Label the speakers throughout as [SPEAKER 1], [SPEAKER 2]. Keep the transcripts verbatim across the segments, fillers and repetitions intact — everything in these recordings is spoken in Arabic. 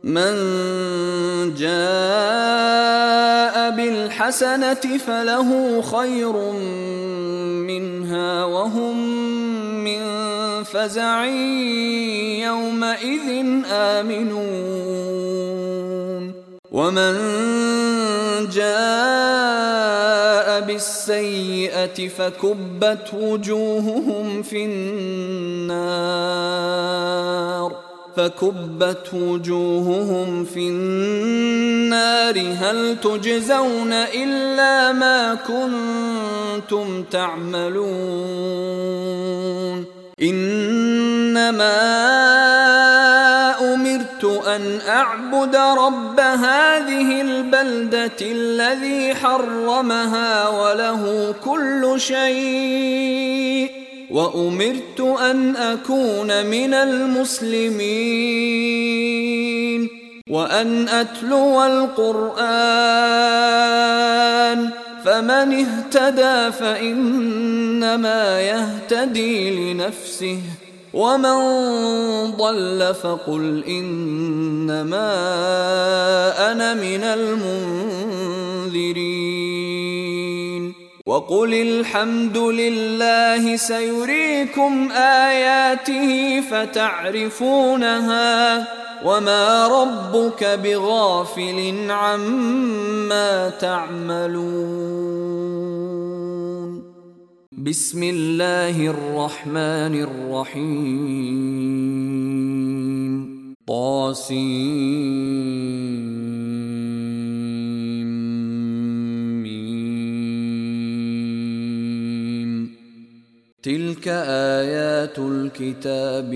[SPEAKER 1] من جاء بالحسنة فله خير منها وهم من فزع يومئذ آمنون ومن جاء بالسيئة فكبت وجوههم في النار فكبت وجوههم في النار هل تجزون إلا ما كنتم تعملون إنما أمرت أن أعبد رب هذه البلدة الذي حرمها وله كل شيء وأمرت أن أكون من المسلمين وأن أتلو القرآن فمن اهتدى فإنما يهتدي لنفسه ومن ضل فقل إنما أنا من المنذرين وقل الحمد لله سيريكم آياته فتعرفونها وما ربك بغافل عما تعملون بسم الله الرحمن الرحيم طاسيم تلك آيات الكتاب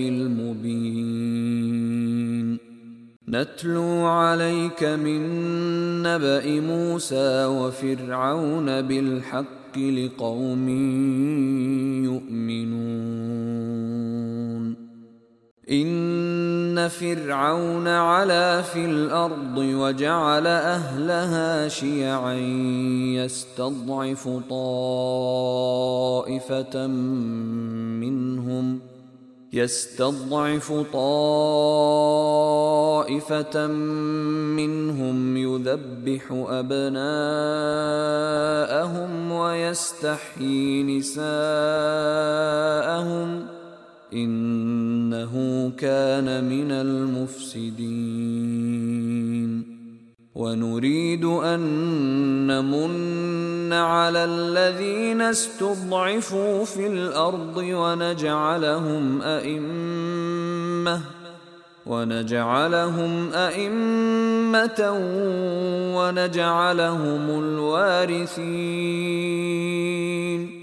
[SPEAKER 1] المبين نتلو عليك من نبأ موسى وفرعون بالحق لقوم يؤمنون إن فرعون علا في الأرض وجعل أهلها شيعا يستضعف طائفة منهم يستضعف طائفة منهم يذبح أبناءهم ويستحيي نساءهم إنه كان من المفسدين ونريد أن نمن على الذين استضعفوا في الأرض ونجعلهم أئمة ونجعلهم أئمة ونجعلهم الوارثين